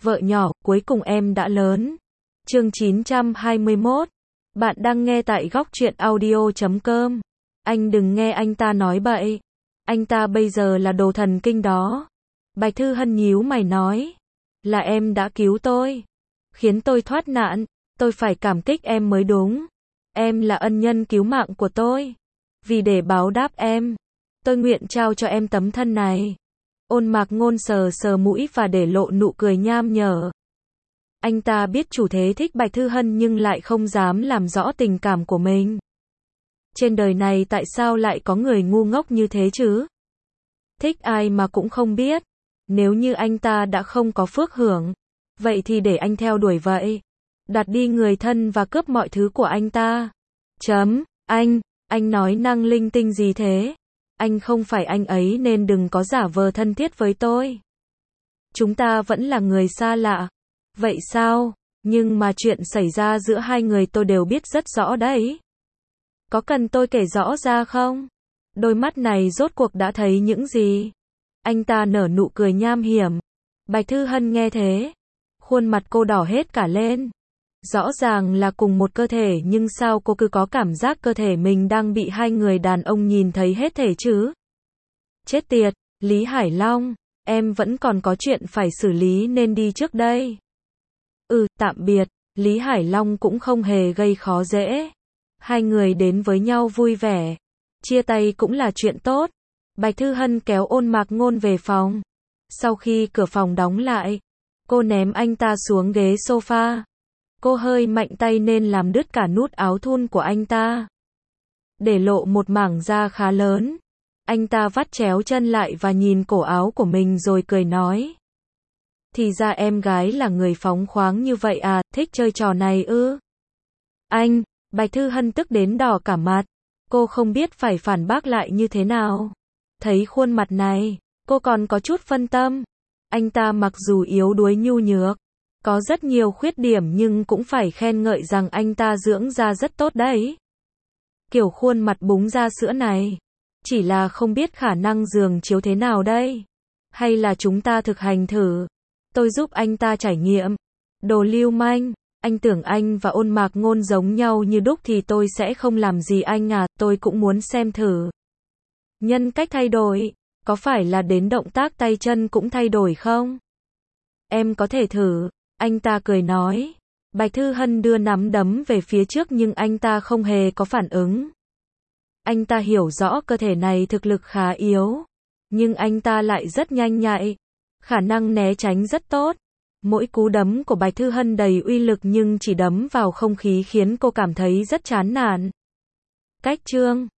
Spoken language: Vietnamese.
Vợ nhỏ, cuối cùng em đã lớn. Chương 921. Bạn đang nghe tại góc truyện audio.com. Anh đừng nghe anh ta nói bậy. Anh ta bây giờ là đồ thần kinh đó. Bạch Thư Hân nhíu mày nói. Là em đã cứu tôi. Khiến tôi thoát nạn. Tôi phải cảm kích em mới đúng. Em là ân nhân cứu mạng của tôi. Vì để báo đáp em, tôi nguyện trao cho em tấm thân này. Ôn Mạc Ngôn sờ sờ mũi và để lộ nụ cười nham nhở. Anh ta biết chủ thế thích Bạch Thư Hân nhưng lại không dám làm rõ tình cảm của mình. Trên đời này tại sao lại có người ngu ngốc như thế chứ? Thích ai mà cũng không biết. Nếu như anh ta đã không có phước hưởng, vậy thì để anh theo đuổi vậy. Đặt đi người thân và cướp mọi thứ của anh ta. Anh nói năng linh tinh gì thế? Anh không phải anh ấy nên đừng có giả vờ thân thiết với tôi. Chúng ta vẫn là người xa lạ. Vậy sao? Nhưng mà chuyện xảy ra giữa hai người tôi đều biết rất rõ đấy. Có cần tôi kể rõ ra không? Đôi mắt này rốt cuộc đã thấy những gì? Anh ta nở nụ cười nham hiểm. Bạch Thư Hân nghe thế, khuôn mặt cô đỏ hết cả lên. Rõ ràng là cùng một cơ thể nhưng sao cô cứ có cảm giác cơ thể mình đang bị hai người đàn ông nhìn thấy hết thể chứ? Chết tiệt, Lý Hải Long, em vẫn còn có chuyện phải xử lý nên đi trước đây. Tạm biệt, Lý Hải Long cũng không hề gây khó dễ. Hai người đến với nhau vui vẻ. Chia tay cũng là chuyện tốt. Bạch Thư Hân kéo Ôn Mạc Ngôn về phòng. Sau khi cửa phòng đóng lại, cô ném anh ta xuống ghế sofa. Cô hơi mạnh tay nên làm đứt cả nút áo thun của anh ta, để lộ một mảng da khá lớn. Anh ta vắt chéo chân lại và nhìn cổ áo của mình rồi cười nói. Thì ra em gái là người phóng khoáng như vậy à, thích chơi trò này ư? Anh, Bạch Thư Hân tức đến đỏ cả mặt. Cô không biết phải phản bác lại như thế nào. Thấy khuôn mặt này, cô còn có chút phân tâm. Anh ta mặc dù yếu đuối nhu nhược, có rất nhiều khuyết điểm nhưng cũng phải khen ngợi rằng anh ta dưỡng da rất tốt đấy. Kiểu khuôn mặt búng da sữa này, chỉ là không biết khả năng giường chiếu thế nào đây. Hay là chúng ta thực hành thử. Tôi giúp anh ta trải nghiệm. Đồ lưu manh, anh tưởng anh và Ôn Mạc Ngôn giống nhau như đúc thì tôi sẽ không làm gì anh à, tôi cũng muốn xem thử. Nhân cách thay đổi, có phải là đến động tác tay chân cũng thay đổi không? Em có thể thử. Anh ta cười nói. Bạch Thư Hân đưa nắm đấm về phía trước nhưng anh ta không hề có phản ứng. Anh ta hiểu rõ cơ thể này thực lực khá yếu, nhưng anh ta lại rất nhanh nhạy, khả năng né tránh rất tốt. Mỗi cú đấm của Bạch Thư Hân đầy uy lực nhưng chỉ đấm vào không khí khiến cô cảm thấy rất chán nản. Cách chương